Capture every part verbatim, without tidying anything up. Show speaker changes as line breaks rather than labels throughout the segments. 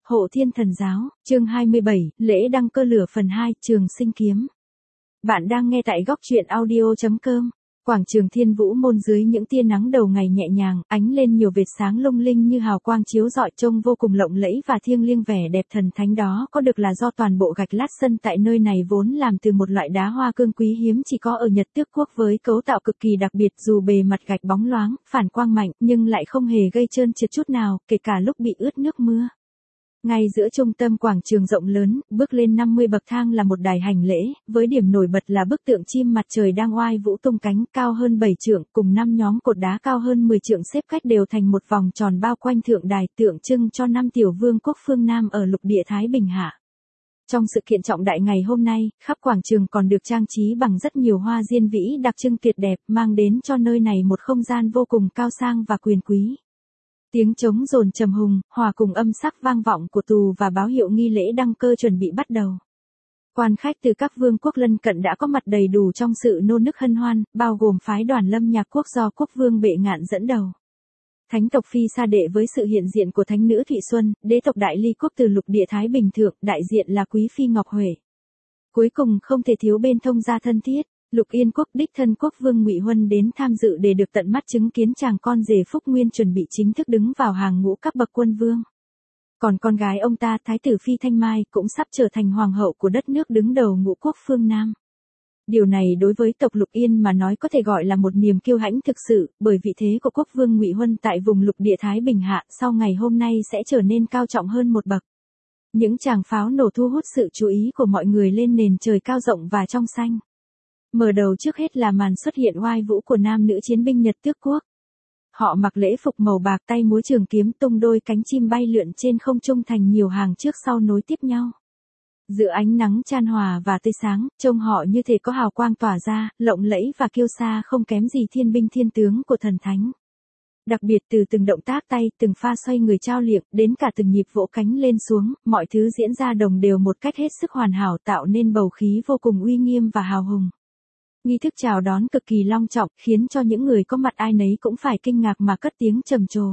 Hộ Thiên Thần Giáo, chương hai mươi bảy, lễ đăng cơ lửa phần hai, Trường Sinh Kiếm. Bạn đang nghe tại góc truyện audio chấm com. Quảng trường Thiên Vũ môn dưới những tia nắng đầu ngày nhẹ nhàng, ánh lên nhiều vệt sáng lung linh như hào quang chiếu rọi trông vô cùng lộng lẫy và thiêng liêng. Vẻ đẹp thần thánh đó có được là do toàn bộ gạch lát sân tại nơi này vốn làm từ một loại đá hoa cương quý hiếm chỉ có ở Nhật Tước Quốc với cấu tạo cực kỳ đặc biệt, dù bề mặt gạch bóng loáng, phản quang mạnh nhưng lại không hề gây trơn trượt chút nào, kể cả lúc bị ướt nước mưa. Ngay giữa trung tâm quảng trường rộng lớn, bước lên năm mươi bậc thang là một đài hành lễ, với điểm nổi bật là bức tượng chim mặt trời đang oai vũ tung cánh cao hơn bảy trượng, cùng năm nhóm cột đá cao hơn mười trượng xếp cách đều thành một vòng tròn bao quanh thượng đài, tượng trưng cho năm tiểu vương quốc phương Nam ở lục địa Thái Bình hạ. Trong sự kiện trọng đại ngày hôm nay, khắp quảng trường còn được trang trí bằng rất nhiều hoa diên vĩ đặc trưng tuyệt đẹp, mang đến cho nơi này một không gian vô cùng cao sang và quyền quý. Tiếng trống dồn trầm hùng, hòa cùng âm sắc vang vọng của tù và báo hiệu nghi lễ đăng cơ chuẩn bị bắt đầu. Quan khách từ các vương quốc lân cận đã có mặt đầy đủ trong sự nô nức hân hoan, bao gồm phái đoàn Lâm Nhạc Quốc do quốc vương Bệ Ngạn dẫn đầu. Thánh tộc Phi Sa Đệ với sự hiện diện của thánh nữ Thụy Xuân, đế tộc Đại Ly Quốc từ lục địa Thái Bình thượng, đại diện là quý phi Ngọc Huệ. Cuối cùng không thể thiếu bên thông gia thân thiết. Lục Yên Quốc đích thân quốc vương Ngụy Huân đến tham dự để được tận mắt chứng kiến chàng con rể Phúc Nguyên chuẩn bị chính thức đứng vào hàng ngũ các bậc quân vương. Còn con gái ông ta Thái tử Phi Thanh Mai cũng sắp trở thành hoàng hậu của đất nước đứng đầu ngũ quốc phương Nam. Điều này đối với tộc Lục Yên mà nói có thể gọi là một niềm kiêu hãnh thực sự, bởi vị thế của quốc vương Ngụy Huân tại vùng lục địa Thái Bình hạ sau ngày hôm nay sẽ trở nên cao trọng hơn một bậc. Những tràng pháo nổ thu hút sự chú ý của mọi người lên nền trời cao rộng và trong xanh. Mở đầu trước hết là màn xuất hiện oai vũ của nam nữ chiến binh Nhật Tước Quốc. Họ mặc lễ phục màu bạc, tay múa trường kiếm, tung đôi cánh chim bay lượn trên không trung thành nhiều hàng trước sau nối tiếp nhau. Giữa ánh nắng chan hòa và tươi sáng, trông họ như thể có hào quang tỏa ra, lộng lẫy và kiêu sa không kém gì thiên binh thiên tướng của thần thánh. Đặc biệt từ từng động tác tay, từng pha xoay người trao liệng, đến cả từng nhịp vỗ cánh lên xuống, mọi thứ diễn ra đồng đều một cách hết sức hoàn hảo, tạo nên bầu khí vô cùng uy nghiêm và hào hùng. Nghi thức chào đón cực kỳ long trọng, khiến cho những người có mặt ai nấy cũng phải kinh ngạc mà cất tiếng trầm trồ.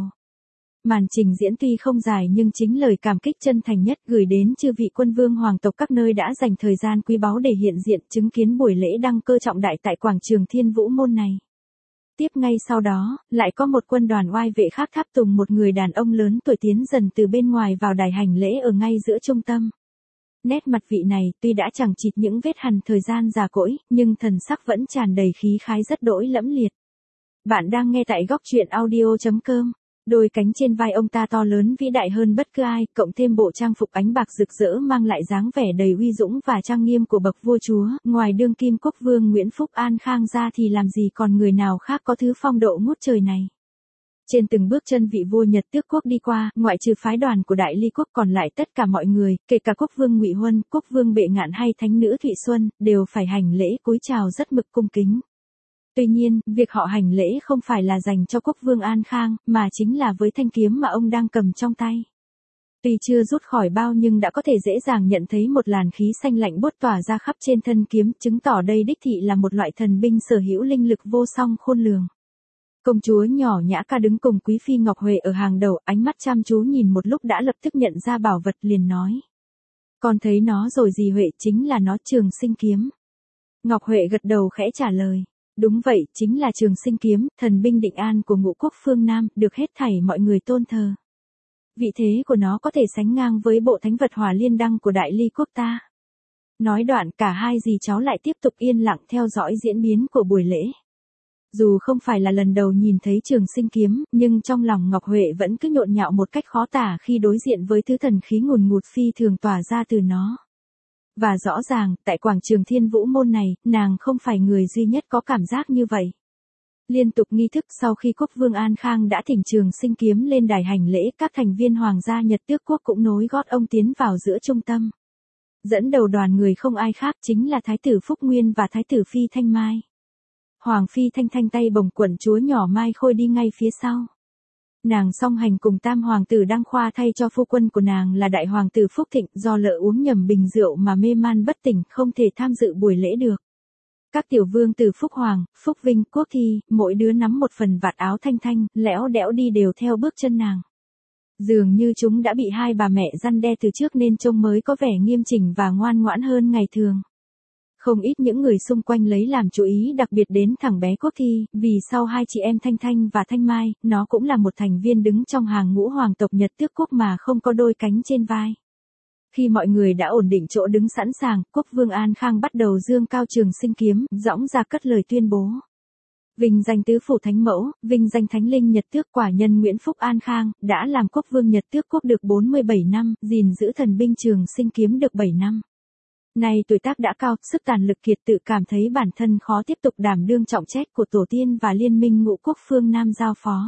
Màn trình diễn tuy không dài nhưng chính lời cảm kích chân thành nhất gửi đến chư vị quân vương hoàng tộc các nơi đã dành thời gian quý báu để hiện diện chứng kiến buổi lễ đăng cơ trọng đại tại quảng trường Thiên Vũ môn này. Tiếp ngay sau đó, lại có một quân đoàn oai vệ khác tháp tùng một người đàn ông lớn tuổi tiến dần từ bên ngoài vào đài hành lễ ở ngay giữa trung tâm. Nét mặt vị này tuy đã chẳng chịt những vết hằn thời gian già cỗi, nhưng thần sắc vẫn tràn đầy khí khái rất đỗi lẫm liệt. Bạn đang nghe tại góc truyện audio chấm com. Đôi cánh trên vai ông ta to lớn vĩ đại hơn bất cứ ai, cộng thêm bộ trang phục ánh bạc rực rỡ mang lại dáng vẻ đầy uy dũng và trang nghiêm của bậc vua chúa. Ngoài đương kim quốc vương Nguyễn Phúc An Khang ra thì làm gì còn người nào khác có thứ phong độ ngút trời này. Trên từng bước chân vị vua Nhật Tước Quốc đi qua, ngoại trừ phái đoàn của Đại Ly Quốc còn lại tất cả mọi người, kể cả quốc vương Ngụy Huân, quốc vương Bệ Ngạn hay thánh nữ Thụy Xuân, đều phải hành lễ cúi chào rất mực cung kính. Tuy nhiên, việc họ hành lễ không phải là dành cho quốc vương An Khang, mà chính là với thanh kiếm mà ông đang cầm trong tay. Tuy chưa rút khỏi bao nhưng đã có thể dễ dàng nhận thấy một làn khí xanh lạnh buốt tỏa ra khắp trên thân kiếm, chứng tỏ đây đích thị là một loại thần binh sở hữu linh lực vô song khôn lường. Công chúa nhỏ nhã ca đứng cùng quý phi Ngọc Huệ ở hàng đầu, ánh mắt chăm chú nhìn một lúc đã lập tức nhận ra bảo vật liền nói. Con thấy nó rồi dì Huệ, chính là nó, Trường Sinh Kiếm. Ngọc Huệ gật đầu khẽ trả lời. Đúng vậy, chính là Trường Sinh Kiếm, thần binh định an của ngũ quốc phương Nam, được hết thảy mọi người tôn thờ. Vị thế của nó có thể sánh ngang với bộ thánh vật Hỏa Liên Đăng của Đại Ly Quốc ta. Nói đoạn cả hai dì cháu lại tiếp tục yên lặng theo dõi diễn biến của buổi lễ. Dù không phải là lần đầu nhìn thấy Trường Sinh Kiếm, nhưng trong lòng Ngọc Huệ vẫn cứ nhộn nhạo một cách khó tả khi đối diện với thứ thần khí ngùn ngụt phi thường tỏa ra từ nó. Và rõ ràng, tại quảng trường Thiên Vũ môn này, nàng không phải người duy nhất có cảm giác như vậy. Liên tục nghi thức sau khi quốc vương An Khang đã thỉnh Trường Sinh Kiếm lên đài hành lễ, các thành viên hoàng gia Nhật Tước Quốc cũng nối gót ông tiến vào giữa trung tâm. Dẫn đầu đoàn người không ai khác chính là Thái tử Phúc Nguyên và Thái tử Phi Thanh Mai. Hoàng Phi Thanh Thanh tay bồng quần chúa nhỏ Mai Khôi đi ngay phía sau. Nàng song hành cùng tam hoàng tử Đăng Khoa thay cho phu quân của nàng là đại hoàng tử Phúc Thịnh do lỡ uống nhầm bình rượu mà mê man bất tỉnh không thể tham dự buổi lễ được. Các tiểu vương tử Phúc Hoàng, Phúc Vinh, Quốc Thi, mỗi đứa nắm một phần vạt áo Thanh Thanh, lẽo đẽo đi đều theo bước chân nàng. Dường như chúng đã bị hai bà mẹ răn đe từ trước nên trông mới có vẻ nghiêm chỉnh và ngoan ngoãn hơn ngày thường. Không ít những người xung quanh lấy làm chú ý đặc biệt đến thằng bé Quốc Thi, vì sau hai chị em Thanh Thanh và Thanh Mai, nó cũng là một thành viên đứng trong hàng ngũ hoàng tộc Nhật Tước Quốc mà không có đôi cánh trên vai. Khi mọi người đã ổn định chỗ đứng sẵn sàng, Quốc vương An Khang bắt đầu dương cao trường sinh kiếm, dõng ra cất lời tuyên bố. Vinh danh tứ phủ thánh mẫu, vinh danh thánh linh Nhật Tước quả nhân Nguyễn Phúc An Khang, đã làm quốc vương Nhật Tước Quốc được bốn mươi bảy năm, gìn giữ thần binh trường sinh kiếm được bảy năm. Nay tuổi tác đã cao, sức tàn lực kiệt tự cảm thấy bản thân khó tiếp tục đảm đương trọng trách của tổ tiên và liên minh ngũ quốc phương Nam giao phó.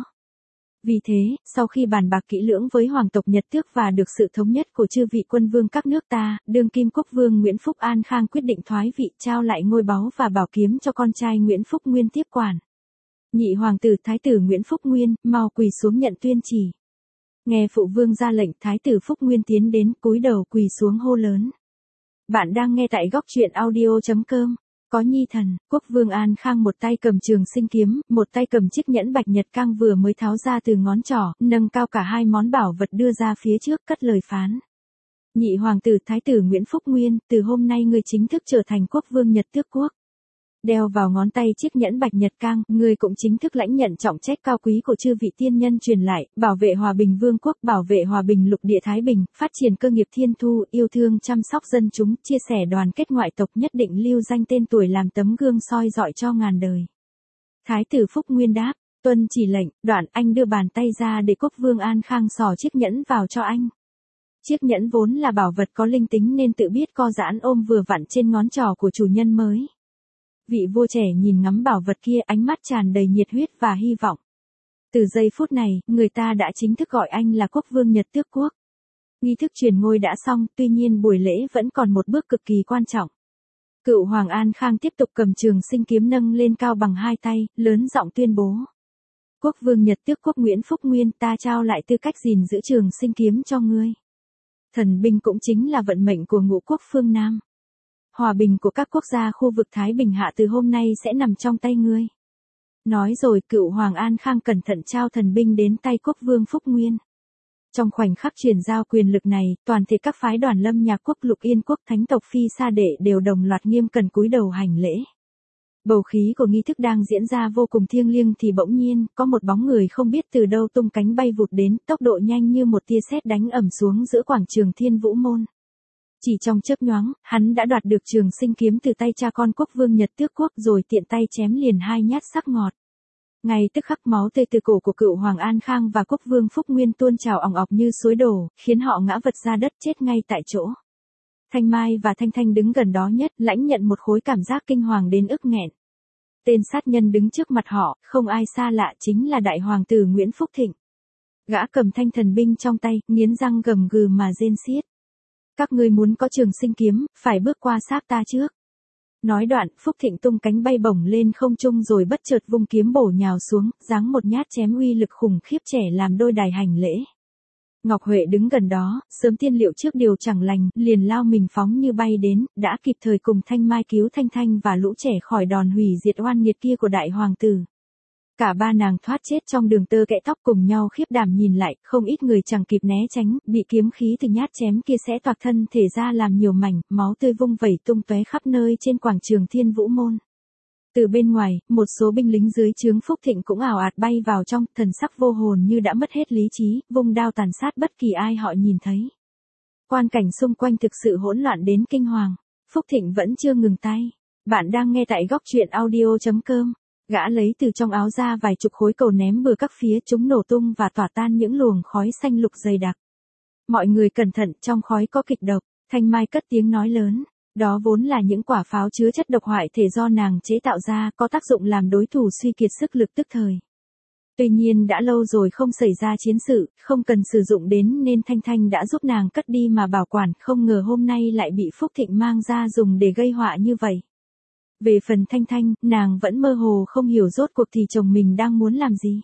Vì thế, sau khi bàn bạc kỹ lưỡng với hoàng tộc Nhật Tước và được sự thống nhất của chư vị quân vương các nước ta, đương kim quốc vương Nguyễn Phúc An Khang quyết định thoái vị trao lại ngôi báu và bảo kiếm cho con trai Nguyễn Phúc Nguyên tiếp quản. Nhị hoàng tử Thái tử Nguyễn Phúc Nguyên, mau quỳ xuống nhận tuyên chỉ. Nghe phụ vương ra lệnh, Thái tử Phúc Nguyên tiến đến, cúi đầu quỳ xuống hô lớn. Bạn đang nghe tại góc truyện audio chấm com. Có nhi thần, quốc vương An Khang một tay cầm trường sinh kiếm, một tay cầm chiếc nhẫn bạch nhật cang vừa mới tháo ra từ ngón trỏ, nâng cao cả hai món bảo vật đưa ra phía trước, cất lời phán. Nhị hoàng tử Thái tử Nguyễn Phúc Nguyên, từ hôm nay ngươi chính thức trở thành quốc vương Nhật Tước Quốc. Đeo vào ngón tay chiếc nhẫn bạch nhật cang, ngươi cũng chính thức lãnh nhận trọng trách cao quý của chư vị tiên nhân truyền lại, bảo vệ hòa bình vương quốc, bảo vệ hòa bình lục địa Thái Bình, phát triển cơ nghiệp thiên thu, yêu thương chăm sóc dân chúng, chia sẻ đoàn kết ngoại tộc, nhất định lưu danh tên tuổi làm tấm gương soi dọi cho ngàn đời. Thái tử Phúc Nguyên đáp, tuân chỉ lệnh. Đoạn anh đưa bàn tay ra để quốc vương An Khang xỏ chiếc nhẫn vào cho anh. Chiếc nhẫn vốn là bảo vật có linh tính nên tự biết co giãn ôm vừa vặn trên ngón trỏ của chủ nhân mới. Vị vua trẻ nhìn ngắm bảo vật kia, ánh mắt tràn đầy nhiệt huyết và hy vọng. Từ giây phút này, người ta đã chính thức gọi anh là quốc vương Nhật Tước Quốc. Nghi thức truyền ngôi đã xong, tuy nhiên buổi lễ vẫn còn một bước cực kỳ quan trọng. Cựu Hoàng An Khang tiếp tục cầm trường sinh kiếm nâng lên cao bằng hai tay, lớn giọng tuyên bố. Quốc vương Nhật Tước Quốc Nguyễn Phúc Nguyên, ta trao lại tư cách gìn giữ trường sinh kiếm cho ngươi. Thần binh cũng chính là vận mệnh của ngũ quốc phương Nam. Hòa bình của các quốc gia khu vực Thái Bình Hạ từ hôm nay sẽ nằm trong tay ngươi. Nói rồi, cựu Hoàng An Khang cẩn thận trao thần binh đến tay quốc vương Phúc Nguyên. Trong khoảnh khắc truyền giao quyền lực này, toàn thể các phái đoàn Lâm Nhạc Quốc, Lục Yên Quốc, Thánh tộc Phi Sa Đệ đều đồng loạt nghiêm cẩn cúi đầu hành lễ. Bầu khí của nghi thức đang diễn ra vô cùng thiêng liêng thì bỗng nhiên, có một bóng người không biết từ đâu tung cánh bay vụt đến, tốc độ nhanh như một tia sét đánh ầm xuống giữa quảng trường Thiên Vũ Môn. Chỉ trong chớp nhoáng, hắn đã đoạt được trường sinh kiếm từ tay cha con quốc vương Nhật Tước Quốc rồi tiện tay chém liền hai nhát sắc ngọt. Ngay tức khắc máu tươi từ cổ của cựu Hoàng An Khang và quốc vương Phúc Nguyên tuôn trào ỏng ọc như suối đổ, khiến họ ngã vật ra đất chết ngay tại chỗ. Thanh Mai và Thanh Thanh đứng gần đó nhất, lãnh nhận một khối cảm giác kinh hoàng đến ức nghẹn. Tên sát nhân đứng trước mặt họ, không ai xa lạ, chính là đại hoàng tử Nguyễn Phúc Thịnh. Gã cầm thanh thần binh trong tay, nghiến răng gầm gừ mà rên xiết. Các ngươi muốn có trường sinh kiếm, phải bước qua xác ta trước. Nói đoạn, Phúc Thịnh tung cánh bay bổng lên không trung rồi bất chợt vung kiếm bổ nhào xuống, giáng một nhát chém uy lực khủng khiếp trẻ làm đôi đài hành lễ. Ngọc Huệ đứng gần đó, sớm tiên liệu trước điều chẳng lành, liền lao mình phóng như bay đến, đã kịp thời cùng Thanh Mai cứu Thanh Thanh và lũ trẻ khỏi đòn hủy diệt oan nghiệt kia của đại hoàng tử. Cả ba nàng thoát chết trong đường tơ kẽ tóc cùng nhau khiếp đảm nhìn lại, không ít người chẳng kịp né tránh, bị kiếm khí từ nhát chém kia xé toạc thân thể ra làm nhiều mảnh, máu tươi vung vẩy tung tóe khắp nơi trên quảng trường Thiên Vũ Môn. Từ bên ngoài, một số binh lính dưới trướng Phúc Thịnh cũng ảo ạt bay vào trong, thần sắc vô hồn như đã mất hết lý trí, vung đao tàn sát bất kỳ ai họ nhìn thấy. Quan cảnh xung quanh thực sự hỗn loạn đến kinh hoàng. Phúc Thịnh vẫn chưa ngừng tay. Bạn đang nghe tại góc truyện audio chấm com. Gã lấy từ trong áo ra vài chục khối cầu ném bừa các phía, chúng nổ tung và tỏa tan những luồng khói xanh lục dày đặc. Mọi người cẩn thận, trong khói có kịch độc. Thanh Mai cất tiếng nói lớn. Đó vốn là những quả pháo chứa chất độc hoại thể do nàng chế tạo ra, có tác dụng làm đối thủ suy kiệt sức lực tức thời. Tuy nhiên đã lâu rồi không xảy ra chiến sự, không cần sử dụng đến nên Thanh Thanh đã giúp nàng cất đi mà bảo quản, không ngờ hôm nay lại bị Phúc Thịnh mang ra dùng để gây họa như vậy. Về phần Thanh Thanh, nàng vẫn mơ hồ không hiểu rốt cuộc thì chồng mình đang muốn làm gì.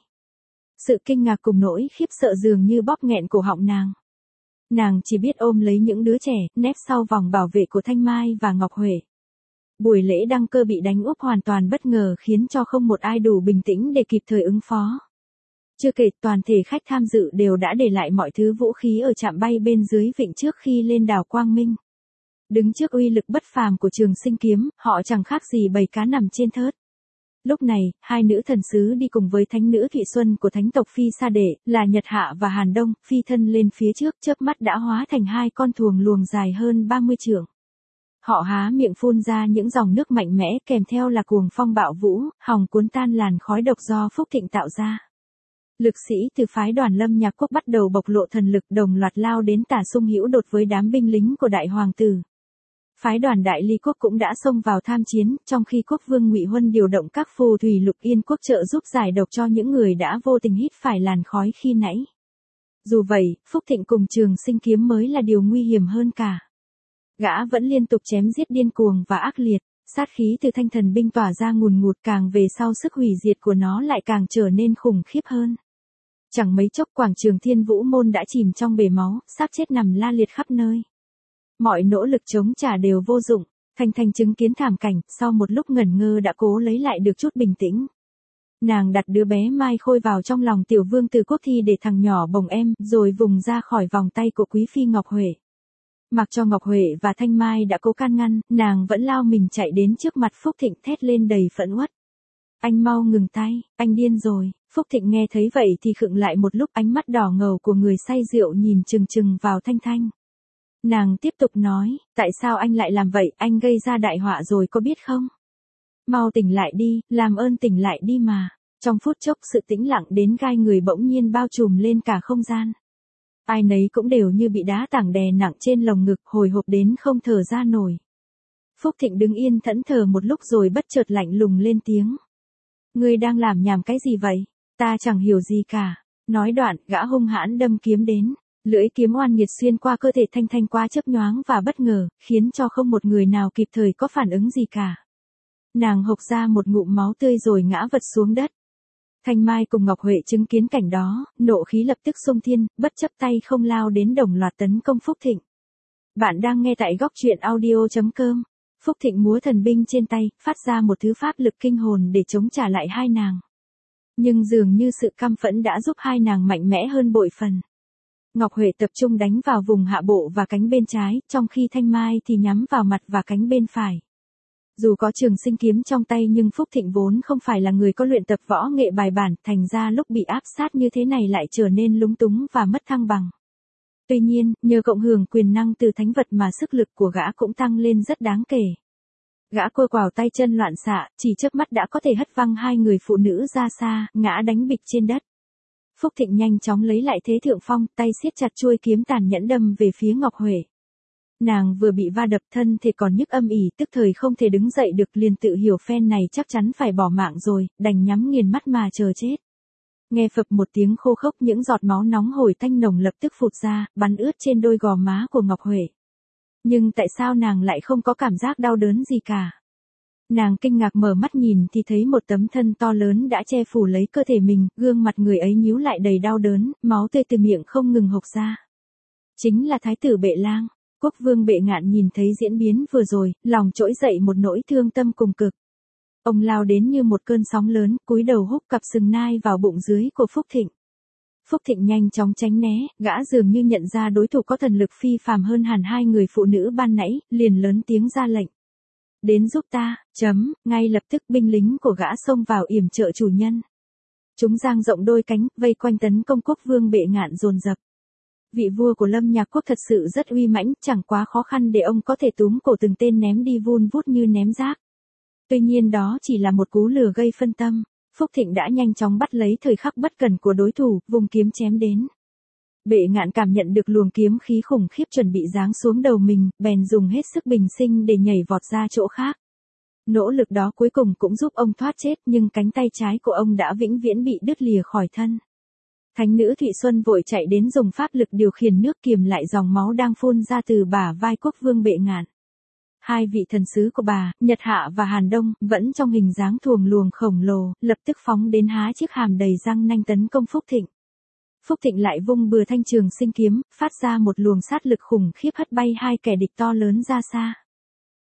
Sự kinh ngạc cùng nỗi khiếp sợ dường như bóp nghẹn cổ họng nàng. Nàng chỉ biết ôm lấy những đứa trẻ, nép sau vòng bảo vệ của Thanh Mai và Ngọc Huệ. Buổi lễ đăng cơ bị đánh úp hoàn toàn bất ngờ khiến cho không một ai đủ bình tĩnh để kịp thời ứng phó. Chưa kể toàn thể khách tham dự đều đã để lại mọi thứ vũ khí ở trạm bay bên dưới vịnh trước khi lên đảo Quang Minh. Đứng trước uy lực bất phàm của Trường Sinh kiếm, họ chẳng khác gì bầy cá nằm trên thớt. Lúc này, hai nữ thần sứ đi cùng với thánh nữ Thụy Xuân của thánh tộc Phi Sa Đệ, là Nhật Hạ và Hàn Đông, phi thân lên phía trước, chớp mắt đã hóa thành hai con thuồng luồng dài hơn ba mươi trượng. Họ há miệng phun ra những dòng nước mạnh mẽ kèm theo là cuồng phong bạo vũ, hòng cuốn tan làn khói độc do Phúc Thịnh tạo ra. Lực sĩ từ phái đoàn Lâm Nhạc Quốc bắt đầu bộc lộ thần lực, đồng loạt lao đến tả xung hữu đột với đám binh lính của đại hoàng tử. Phái đoàn Đại Ly Quốc cũng đã xông vào tham chiến, trong khi quốc vương Ngụy Huân điều động các phù thủy Lục Yên Quốc trợ giúp giải độc cho những người đã vô tình hít phải làn khói khi nãy. Dù vậy, Phúc Thịnh cùng Trường Sinh kiếm mới là điều nguy hiểm hơn cả. Gã vẫn liên tục chém giết điên cuồng và ác liệt, sát khí từ thanh thần binh tỏa ra ngùn ngụt, càng về sau sức hủy diệt của nó lại càng trở nên khủng khiếp hơn. Chẳng mấy chốc quảng trường Thiên Vũ Môn đã chìm trong bể máu, xác chết nằm la liệt khắp nơi. Mọi nỗ lực chống trả đều vô dụng, Thanh Thanh chứng kiến thảm cảnh, sau một lúc ngẩn ngơ đã cố lấy lại được chút bình tĩnh. Nàng đặt đứa bé Mai Khôi vào trong lòng tiểu vương từ quốc thi để thằng nhỏ bồng em, rồi vùng ra khỏi vòng tay của quý phi Ngọc Huệ. Mặc cho Ngọc Huệ và Thanh Mai đã cố can ngăn, nàng vẫn lao mình chạy đến trước mặt Phúc Thịnh thét lên đầy phẫn uất. Anh mau ngừng tay, anh điên rồi. Phúc Thịnh nghe thấy vậy thì khựng lại một lúc, ánh mắt đỏ ngầu của người say rượu nhìn chừng chừng vào Thanh Thanh. Nàng tiếp tục nói, tại sao anh lại làm vậy, anh gây ra đại họa rồi có biết không? Mau tỉnh lại đi, làm ơn tỉnh lại đi mà. Trong phút chốc sự tĩnh lặng đến gai người bỗng nhiên bao trùm lên cả không gian. Ai nấy cũng đều như bị đá tảng đè nặng trên lồng ngực, hồi hộp đến không thở ra nổi. Phúc Thịnh đứng yên thẫn thờ một lúc rồi bất chợt lạnh lùng lên tiếng. Ngươi đang làm nhảm cái gì vậy? Ta chẳng hiểu gì cả. Nói đoạn, gã hung hãn đâm kiếm đến. Lưỡi kiếm oan nghiệt xuyên qua cơ thể Thanh Thanh quá chớp nhoáng và bất ngờ, khiến cho không một người nào kịp thời có phản ứng gì cả. Nàng hộc ra một ngụm máu tươi rồi ngã vật xuống đất. Thanh Mai cùng Ngọc Huệ chứng kiến cảnh đó, nộ khí lập tức xông thiên, bất chấp tay không lao đến đồng loạt tấn công Phúc Thịnh. Bạn đang nghe tại góc truyện audio chấm com. Phúc Thịnh múa thần binh trên tay, phát ra một thứ pháp lực kinh hồn để chống trả lại hai nàng. Nhưng dường như sự căm phẫn đã giúp hai nàng mạnh mẽ hơn bội phần. Ngọc Huệ tập trung đánh vào vùng hạ bộ và cánh bên trái, trong khi Thanh Mai thì nhắm vào mặt và cánh bên phải. Dù có Trường Sinh kiếm trong tay nhưng Phúc Thịnh vốn không phải là người có luyện tập võ nghệ bài bản, thành ra lúc bị áp sát như thế này lại trở nên lúng túng và mất thăng bằng. Tuy nhiên, nhờ cộng hưởng quyền năng từ thánh vật mà sức lực của gã cũng tăng lên rất đáng kể. Gã cua quào tay chân loạn xạ, chỉ chớp mắt đã có thể hất văng hai người phụ nữ ra xa, ngã đánh bịch trên đất. Phúc Thịnh nhanh chóng lấy lại thế thượng phong, tay siết chặt chuôi kiếm tàn nhẫn đâm về phía Ngọc Huệ. Nàng vừa bị va đập thân thể còn nhức âm ỉ, tức thời không thể đứng dậy được, liền tự hiểu phen này chắc chắn phải bỏ mạng rồi, đành nhắm nghiền mắt mà chờ chết. Nghe phập một tiếng khô khốc, những giọt máu nóng hổi tanh nồng lập tức phụt ra, bắn ướt trên đôi gò má của Ngọc Huệ. Nhưng tại sao nàng lại không có cảm giác đau đớn gì cả? Nàng kinh ngạc mở mắt nhìn thì thấy một tấm thân to lớn đã che phủ lấy cơ thể mình, gương mặt người ấy nhíu lại đầy đau đớn, máu tươi từ miệng không ngừng hộc ra. Chính là Thái tử Bệ Lang. Quốc vương Bệ Ngạn nhìn thấy diễn biến vừa rồi, lòng trỗi dậy một nỗi thương tâm cùng cực. Ông lao đến như một cơn sóng lớn, cúi đầu húc cặp sừng nai vào bụng dưới của Phúc Thịnh. Phúc Thịnh nhanh chóng tránh né, gã dường như nhận ra đối thủ có thần lực phi phàm hơn hẳn hai người phụ nữ ban nãy, liền lớn tiếng ra lệnh. Đến giúp ta, chấm, ngay lập tức binh lính của gã xông vào yểm trợ chủ nhân. Chúng dang rộng đôi cánh, vây quanh tấn công quốc vương Bệ Ngạn dồn dập. Vị vua của Lâm Nhạc Quốc thật sự rất uy mãnh, chẳng quá khó khăn để ông có thể túm cổ từng tên ném đi vun vút như ném rác. Tuy nhiên đó chỉ là một cú lừa gây phân tâm. Phúc Thịnh đã nhanh chóng bắt lấy thời khắc bất cẩn của đối thủ, vùng kiếm chém đến. Bệ Ngạn cảm nhận được luồng kiếm khí khủng khiếp chuẩn bị giáng xuống đầu mình, bèn dùng hết sức bình sinh để nhảy vọt ra chỗ khác. Nỗ lực đó cuối cùng cũng giúp ông thoát chết, nhưng cánh tay trái của ông đã vĩnh viễn bị đứt lìa khỏi thân. Thánh nữ Thụy Xuân vội chạy đến dùng pháp lực điều khiển nước kiềm lại dòng máu đang phun ra từ bả vai quốc vương Bệ Ngạn. Hai vị thần sứ của bà, Nhật Hạ và Hàn Đông, vẫn trong hình dáng thuồng luồng khổng lồ, lập tức phóng đến há chiếc hàm đầy răng nanh tấn công Phúc Thịnh. Phúc Thịnh lại vung bừa thanh Trường Sinh kiếm, phát ra một luồng sát lực khủng khiếp hất bay hai kẻ địch to lớn ra xa.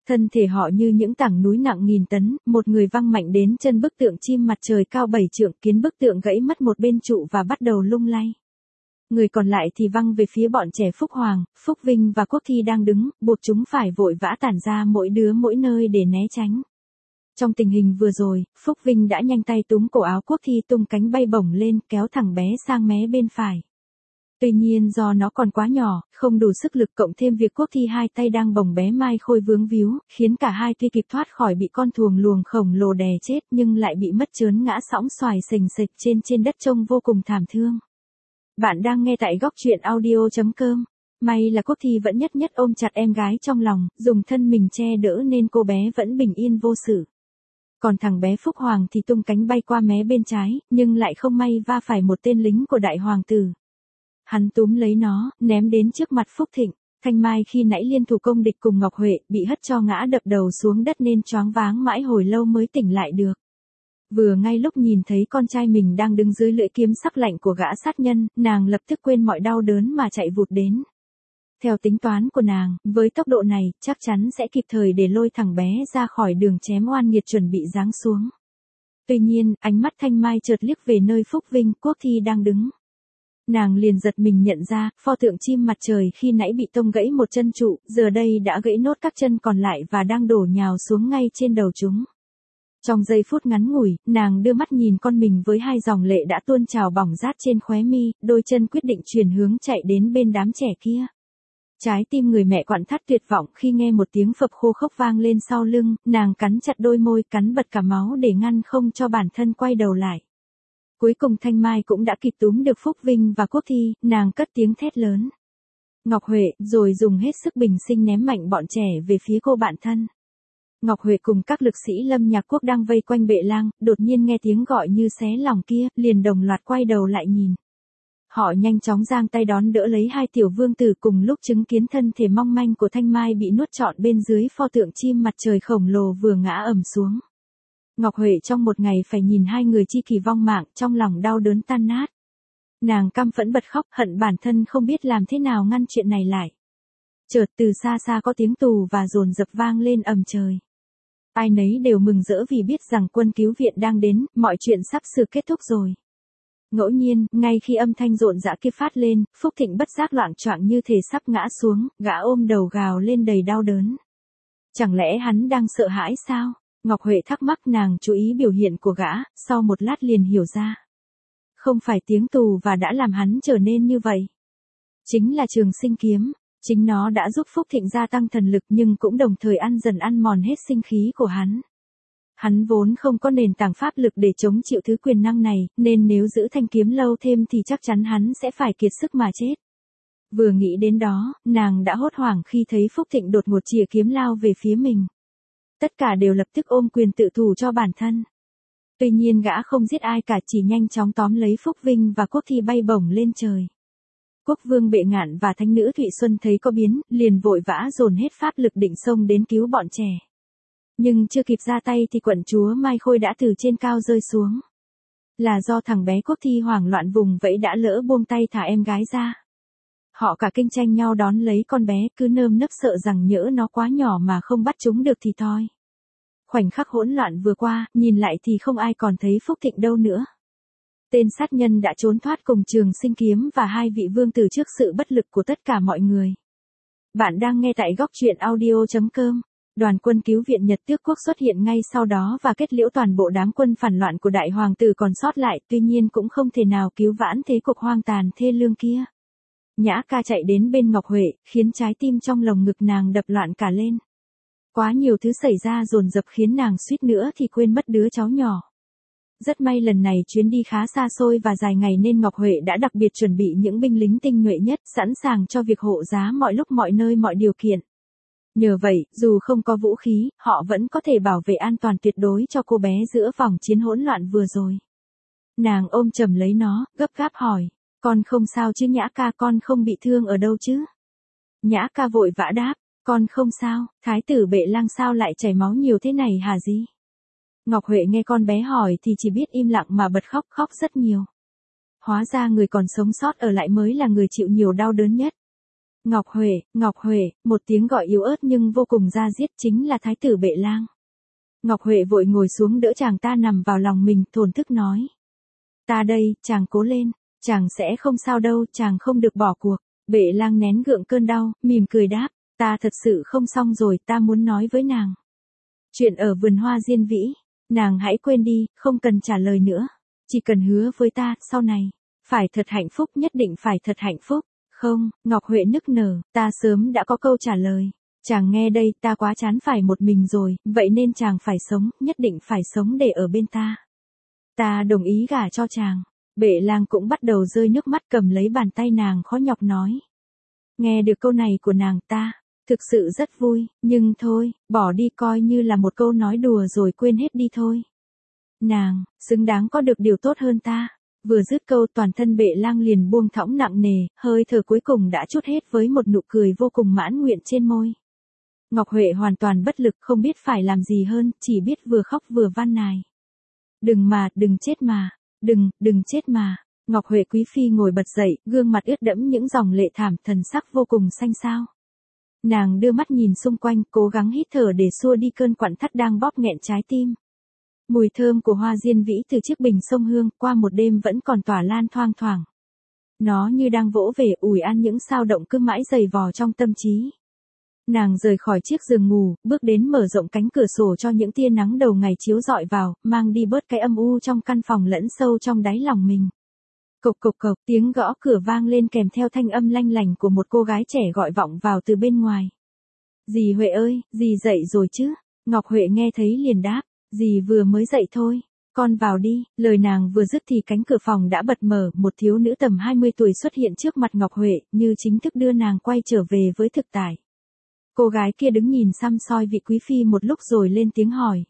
Thân thể họ như những tảng núi nặng nghìn tấn, một người văng mạnh đến chân bức tượng chim mặt trời cao bảy trượng, khiến bức tượng gãy mất một bên trụ và bắt đầu lung lay. Người còn lại thì văng về phía bọn trẻ Phúc Hoàng, Phúc Vinh và Quốc Thi đang đứng, buộc chúng phải vội vã tản ra mỗi đứa mỗi nơi để né tránh. Trong tình hình vừa rồi, Phúc Vinh đã nhanh tay túm cổ áo Quốc Thi tung cánh bay bổng lên, kéo thằng bé sang mé bên phải. Tuy nhiên do nó còn quá nhỏ, không đủ sức lực, cộng thêm việc Quốc Thi hai tay đang bồng bé Mai Khôi vướng víu, khiến cả hai tuy kịp thoát khỏi bị con thuồng luồng khổng lồ đè chết nhưng lại bị mất chớn ngã sõng xoài sềnh sệch trên trên đất trông vô cùng thảm thương. Bạn đang nghe tại góc truyện audio chấm com. May là Quốc Thi vẫn nhất nhất ôm chặt em gái trong lòng, dùng thân mình che đỡ nên cô bé vẫn bình yên vô sự. Còn thằng bé Phúc Hoàng thì tung cánh bay qua mé bên trái, nhưng lại không may va phải một tên lính của đại hoàng tử. Hắn túm lấy nó, ném đến trước mặt Phúc Thịnh. Thanh Mai khi nãy liên thủ công địch cùng Ngọc Huệ, bị hất cho ngã đập đầu xuống đất nên choáng váng mãi hồi lâu mới tỉnh lại được. Vừa ngay lúc nhìn thấy con trai mình đang đứng dưới lưỡi kiếm sắc lạnh của gã sát nhân, nàng lập tức quên mọi đau đớn mà chạy vụt đến. Theo tính toán của nàng, với tốc độ này, chắc chắn sẽ kịp thời để lôi thằng bé ra khỏi đường chém oan nghiệt chuẩn bị giáng xuống. Tuy nhiên, ánh mắt Thanh Mai chợt liếc về nơi Phúc Vinh, Quốc Thi đang đứng. Nàng liền giật mình nhận ra, pho tượng chim mặt trời khi nãy bị tông gãy một chân trụ, giờ đây đã gãy nốt các chân còn lại và đang đổ nhào xuống ngay trên đầu chúng. Trong giây phút ngắn ngủi, nàng đưa mắt nhìn con mình với hai dòng lệ đã tuôn trào bỏng rát trên khóe mi, đôi chân quyết định chuyển hướng chạy đến bên đám trẻ kia. Trái tim người mẹ quặn thắt tuyệt vọng khi nghe một tiếng phập khô khốc vang lên sau lưng, nàng cắn chặt đôi môi, cắn bật cả máu để ngăn không cho bản thân quay đầu lại. Cuối cùng Thanh Mai cũng đã kịp túm được Phúc Vinh và Quốc Thi, nàng cất tiếng thét lớn. Ngọc Huệ, rồi dùng hết sức bình sinh ném mạnh bọn trẻ về phía cô bạn thân. Ngọc Huệ cùng các lực sĩ Lâm Nhạc Quốc đang vây quanh bệ lang, đột nhiên nghe tiếng gọi như xé lòng kia, liền đồng loạt quay đầu lại nhìn. Họ nhanh chóng giang tay đón đỡ lấy hai tiểu vương tử, cùng lúc chứng kiến thân thể mong manh của Thanh Mai bị nuốt trọn bên dưới pho tượng chim mặt trời khổng lồ vừa ngã ầm xuống. Ngọc Huệ trong một ngày phải nhìn hai người chi kỷ vong mạng, trong lòng đau đớn tan nát. Nàng căm phẫn bật khóc, hận bản thân không biết làm thế nào ngăn chuyện này lại. Chợt từ xa xa có tiếng tù và dồn dập vang lên ầm trời. Ai nấy đều mừng rỡ vì biết rằng quân cứu viện đang đến, mọi chuyện sắp sửa kết thúc rồi. Ngẫu nhiên, ngay khi âm thanh rộn rã kia phát lên, Phúc Thịnh bất giác loạng choạng như thể sắp ngã xuống, gã ôm đầu gào lên đầy đau đớn. Chẳng lẽ hắn đang sợ hãi sao? Ngọc Huệ thắc mắc, nàng chú ý biểu hiện của gã, sau một lát liền hiểu ra. Không phải tiếng tù và đã làm hắn trở nên như vậy. Chính là trường sinh kiếm, chính nó đã giúp Phúc Thịnh gia tăng thần lực nhưng cũng đồng thời ăn dần ăn mòn hết sinh khí của hắn. Hắn vốn không có nền tảng pháp lực để chống chịu thứ quyền năng này, nên nếu giữ thanh kiếm lâu thêm thì chắc chắn hắn sẽ phải kiệt sức mà chết. Vừa nghĩ đến đó, nàng đã hốt hoảng khi thấy Phúc Thịnh đột ngột chìa kiếm lao về phía mình. Tất cả đều lập tức ôm quyền tự thủ cho bản thân. Tuy nhiên gã không giết ai cả, chỉ nhanh chóng tóm lấy Phúc Vinh và Quốc Thi bay bổng lên trời. Quốc vương Bệ Ngạn và thánh nữ Thụy Xuân thấy có biến, liền vội vã dồn hết pháp lực định xông đến cứu bọn trẻ. Nhưng chưa kịp ra tay thì quận chúa Mai Khôi đã từ trên cao rơi xuống. Là do thằng bé Quốc Thi hoảng loạn vùng vẫy đã lỡ buông tay thả em gái ra. Họ cả kinh tranh nhau đón lấy con bé, cứ nơm nớp sợ rằng nhỡ nó quá nhỏ mà không bắt chúng được thì thôi. Khoảnh khắc hỗn loạn vừa qua, nhìn lại thì không ai còn thấy Phúc Thịnh đâu nữa. Tên sát nhân đã trốn thoát cùng trường sinh kiếm và hai vị vương tử trước sự bất lực của tất cả mọi người. Bạn đang nghe tại góc truyện audio chấm com. Đoàn quân cứu viện Nhật Tước Quốc xuất hiện ngay sau đó và kết liễu toàn bộ đám quân phản loạn của đại hoàng tử còn sót lại, tuy nhiên cũng không thể nào cứu vãn thế cục hoang tàn thê lương kia. Nhã Ca chạy đến bên Ngọc Huệ, khiến trái tim trong lồng ngực nàng đập loạn cả lên. Quá nhiều thứ xảy ra dồn dập khiến nàng suýt nữa thì quên mất đứa cháu nhỏ. Rất may lần này chuyến đi khá xa xôi và dài ngày nên Ngọc Huệ đã đặc biệt chuẩn bị những binh lính tinh nhuệ nhất, sẵn sàng cho việc hộ giá mọi lúc mọi nơi mọi điều kiện. Nhờ vậy, dù không có vũ khí, họ vẫn có thể bảo vệ an toàn tuyệt đối cho cô bé giữa vòng chiến hỗn loạn vừa rồi. Nàng ôm chầm lấy nó, gấp gáp hỏi, con không sao chứ Nhã Ca, con không bị thương ở đâu chứ? Nhã Ca vội vã đáp, con không sao, thái tử Bệ Lang sao lại chảy máu nhiều thế này hả gì? Ngọc Huệ nghe con bé hỏi thì chỉ biết im lặng mà bật khóc, khóc rất nhiều. Hóa ra người còn sống sót ở lại mới là người chịu nhiều đau đớn nhất. Ngọc Huệ, Ngọc Huệ, một tiếng gọi yếu ớt nhưng vô cùng da diết chính là thái tử Bệ Lang. Ngọc Huệ vội ngồi xuống đỡ chàng ta nằm vào lòng mình, thổn thức nói. Ta đây, chàng cố lên, chàng sẽ không sao đâu, chàng không được bỏ cuộc. Bệ Lang nén gượng cơn đau, mỉm cười đáp, ta thật sự không xong rồi, ta muốn nói với nàng. Chuyện ở vườn hoa diên vĩ, nàng hãy quên đi, không cần trả lời nữa. Chỉ cần hứa với ta, sau này, phải thật hạnh phúc, nhất định phải thật hạnh phúc. Không, Ngọc Huệ nức nở, ta sớm đã có câu trả lời. Chàng nghe đây, ta quá chán phải một mình rồi, vậy nên chàng phải sống, nhất định phải sống để ở bên ta. Ta đồng ý gả cho chàng. Bệ Lang cũng bắt đầu rơi nước mắt, cầm lấy bàn tay nàng khó nhọc nói. Nghe được câu này của nàng ta, thực sự rất vui, nhưng thôi, bỏ đi coi như là một câu nói đùa rồi quên hết đi thôi. Nàng, xứng đáng có được điều tốt hơn ta. Vừa dứt câu toàn thân Bệ Lang liền buông thõng nặng nề, hơi thở cuối cùng đã trút hết với một nụ cười vô cùng mãn nguyện trên môi. Ngọc Huệ hoàn toàn bất lực, không biết phải làm gì hơn, chỉ biết vừa khóc vừa van nài. Đừng mà, đừng chết mà, đừng, đừng chết mà. Ngọc Huệ quý phi ngồi bật dậy, gương mặt ướt đẫm những dòng lệ thảm, thần sắc vô cùng xanh xao. Nàng đưa mắt nhìn xung quanh, cố gắng hít thở để xua đi cơn quặn thắt đang bóp nghẹn trái tim. Mùi thơm của hoa diên vĩ từ chiếc bình sông hương qua một đêm vẫn còn tỏa lan thoang thoảng. Nó như đang vỗ về ủi an những sao động cứ mãi dày vò trong tâm trí. Nàng rời khỏi chiếc giường ngủ, bước đến mở rộng cánh cửa sổ cho những tia nắng đầu ngày chiếu rọi vào, mang đi bớt cái âm u trong căn phòng lẫn sâu trong đáy lòng mình. Cộc cộc cộc, tiếng gõ cửa vang lên kèm theo thanh âm lanh lành của một cô gái trẻ gọi vọng vào từ bên ngoài. Dì Huệ ơi, dì dậy rồi chứ? Ngọc Huệ nghe thấy liền đáp, dì vừa mới dậy thôi. Con vào đi, lời nàng vừa dứt thì cánh cửa phòng đã bật mở, một thiếu nữ tầm hai mươi tuổi xuất hiện trước mặt Ngọc Huệ, như chính thức đưa nàng quay trở về với thực tại. Cô gái kia đứng nhìn săm soi vị quý phi một lúc rồi lên tiếng hỏi.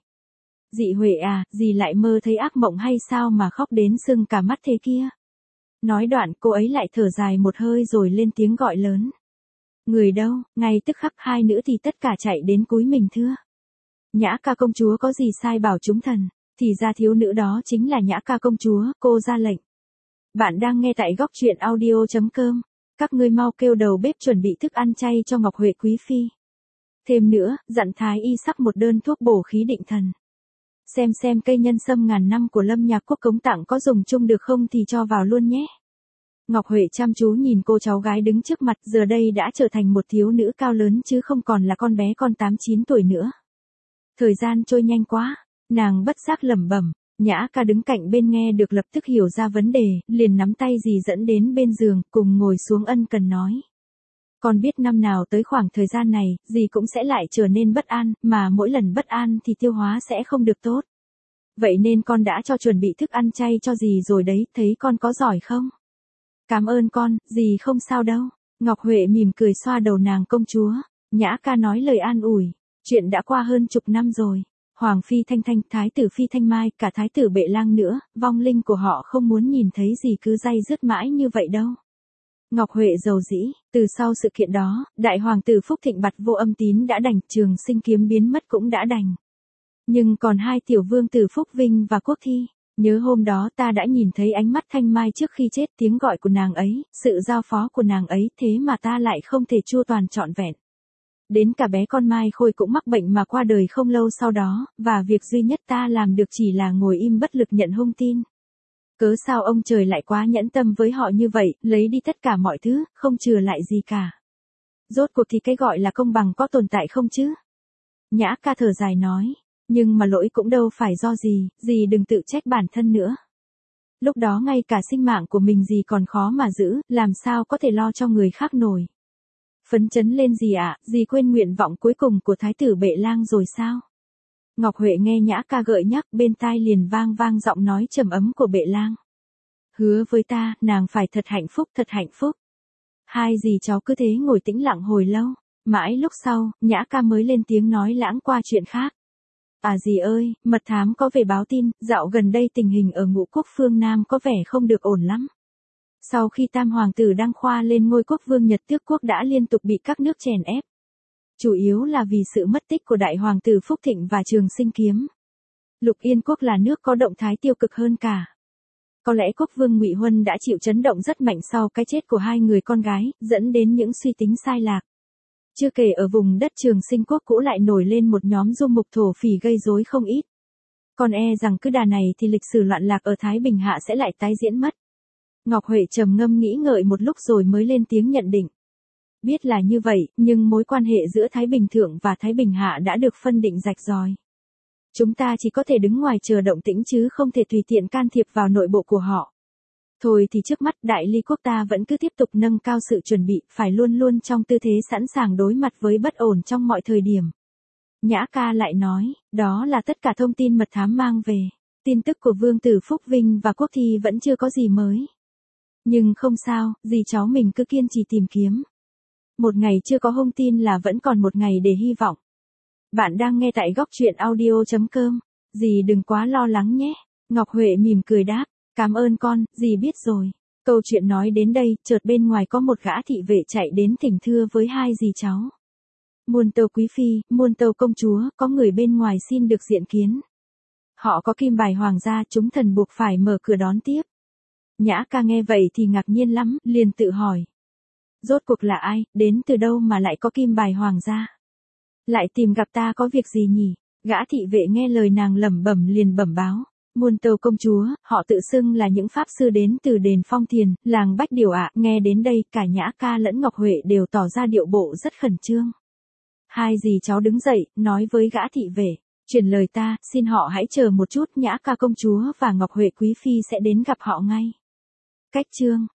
Dì Huệ à, dì lại mơ thấy ác mộng hay sao mà khóc đến sưng cả mắt thế kia? Nói đoạn cô ấy lại thở dài một hơi rồi lên tiếng gọi lớn. Người đâu? Ngay tức khắc hai nữ thì tất cả chạy đến cúi mình thưa. Nhã ca công chúa có gì sai bảo chúng thần, thì ra thiếu nữ đó chính là Nhã ca công chúa, cô ra lệnh. Bạn đang nghe tại góc truyện audio chấm com. Các ngươi mau kêu đầu bếp chuẩn bị thức ăn chay cho Ngọc Huệ quý phi. Thêm nữa, dặn thái y sắc một đơn thuốc bổ khí định thần. Xem xem cây nhân sâm ngàn năm của Lâm Nhạc Quốc cống tặng có dùng chung được không thì cho vào luôn nhé. Ngọc Huệ chăm chú nhìn cô cháu gái đứng trước mặt, giờ đây đã trở thành một thiếu nữ cao lớn chứ không còn là con bé con tám chín tuổi nữa. Thời gian trôi nhanh quá, nàng bất giác lẩm bẩm. Nhã ca đứng cạnh bên nghe được lập tức hiểu ra vấn đề, liền nắm tay dì dẫn đến bên giường, cùng ngồi xuống ân cần nói. Con biết năm nào tới khoảng thời gian này, dì cũng sẽ lại trở nên bất an, mà mỗi lần bất an thì tiêu hóa sẽ không được tốt. Vậy nên con đã cho chuẩn bị thức ăn chay cho dì rồi đấy, thấy con có giỏi không? Cảm ơn con, dì không sao đâu. Ngọc Huệ mỉm cười xoa đầu nàng công chúa. Nhã ca nói lời an ủi. Chuyện đã qua hơn chục năm rồi. Hoàng phi Thanh Thanh, thái tử phi Thanh Mai, cả thái tử Bệ Lang nữa, vong linh của họ không muốn nhìn thấy gì cứ day dứt mãi như vậy đâu. Ngọc Huệ dầu dĩ, từ sau sự kiện đó, đại hoàng tử Phúc Thịnh Bạt Vô Âm Tín đã đành, Trường Sinh Kiếm biến mất cũng đã đành. Nhưng còn hai tiểu vương tử Phúc Vinh và Quốc Thi, nhớ hôm đó ta đã nhìn thấy ánh mắt Thanh Mai trước khi chết, tiếng gọi của nàng ấy, sự giao phó của nàng ấy, thế mà ta lại không thể chu toàn trọn vẹn. Đến cả bé con Mai Khôi cũng mắc bệnh mà qua đời không lâu sau đó, và việc duy nhất ta làm được chỉ là ngồi im bất lực nhận hung tin. Cớ sao ông trời lại quá nhẫn tâm với họ như vậy, lấy đi tất cả mọi thứ, không chừa lại gì cả. Rốt cuộc thì cái gọi là công bằng có tồn tại không chứ? Nhã ca thở dài nói, nhưng mà lỗi cũng đâu phải do gì, dì đừng tự trách bản thân nữa. Lúc đó ngay cả sinh mạng của mình dì còn khó mà giữ, làm sao có thể lo cho người khác nổi. Phấn chấn lên gì ạ, à, dì quên nguyện vọng cuối cùng của thái tử Bệ Lang rồi sao? Ngọc Huệ nghe Nhã ca gợi nhắc, bên tai liền vang vang giọng nói trầm ấm của Bệ Lang. Hứa với ta, nàng phải thật hạnh phúc, thật hạnh phúc. Hai dì cháu cứ thế ngồi tĩnh lặng hồi lâu, mãi lúc sau, Nhã ca mới lên tiếng nói lãng qua chuyện khác. À dì ơi, mật thám có về báo tin, dạo gần đây tình hình ở Ngũ Quốc phương Nam có vẻ không được ổn lắm. Sau khi tam hoàng tử Đăng Khoa lên ngôi quốc vương Nhật Tước quốc đã liên tục bị các nước chèn ép. Chủ yếu là vì sự mất tích của đại hoàng tử Phúc Thịnh và Trường Sinh Kiếm. Lục Yên quốc là nước có động thái tiêu cực hơn cả. Có lẽ quốc vương Ngụy Huân đã chịu chấn động rất mạnh sau cái chết của hai người con gái, dẫn đến những suy tính sai lạc. Chưa kể ở vùng đất Trường Sinh quốc cũ lại nổi lên một nhóm du mục thổ phỉ gây rối không ít. Còn e rằng cứ đà này thì lịch sử loạn lạc ở Thái Bình Hạ sẽ lại tái diễn mất. Ngọc Huệ trầm ngâm nghĩ ngợi một lúc rồi mới lên tiếng nhận định. Biết là như vậy, nhưng mối quan hệ giữa Thái Bình Thượng và Thái Bình Hạ đã được phân định rạch ròi. Chúng ta chỉ có thể đứng ngoài chờ động tĩnh chứ không thể tùy tiện can thiệp vào nội bộ của họ. Thôi thì trước mắt Đại Ly quốc ta vẫn cứ tiếp tục nâng cao sự chuẩn bị, phải luôn luôn trong tư thế sẵn sàng đối mặt với bất ổn trong mọi thời điểm. Nhã ca lại nói, đó là tất cả thông tin mật thám mang về. Tin tức của Vương tử Phúc Vinh và Quốc Thi vẫn chưa có gì mới. Nhưng không sao, dì cháu mình cứ kiên trì tìm kiếm. Một ngày chưa có thông tin là vẫn còn một ngày để hy vọng. Bạn đang nghe tại góc truyện audio chấm com. Dì đừng quá lo lắng nhé. Ngọc Huệ mỉm cười đáp. Cảm ơn con, dì biết rồi. Câu chuyện nói đến đây, chợt bên ngoài có một gã thị vệ chạy đến thỉnh thưa với hai dì cháu. Muôn tâu quý phi, muôn tâu công chúa, có người bên ngoài xin được diện kiến. Họ có kim bài hoàng gia, chúng thần buộc phải mở cửa đón tiếp. Nhã ca nghe vậy thì ngạc nhiên lắm, liền tự hỏi. Rốt cuộc là ai, đến từ đâu mà lại có kim bài hoàng gia? Lại tìm gặp ta có việc gì nhỉ? Gã thị vệ nghe lời nàng lẩm bẩm liền bẩm báo. Muôn tâu công chúa, họ tự xưng là những pháp sư đến từ đền Phong Thiền, làng Bách Điều ạ. Nghe đến đây, cả Nhã ca lẫn Ngọc Huệ đều tỏ ra điệu bộ rất khẩn trương. Hai dì cháu đứng dậy, nói với gã thị vệ. Truyền lời ta, xin họ hãy chờ một chút, Nhã ca công chúa và Ngọc Huệ quý phi sẽ đến gặp họ ngay. Cách chương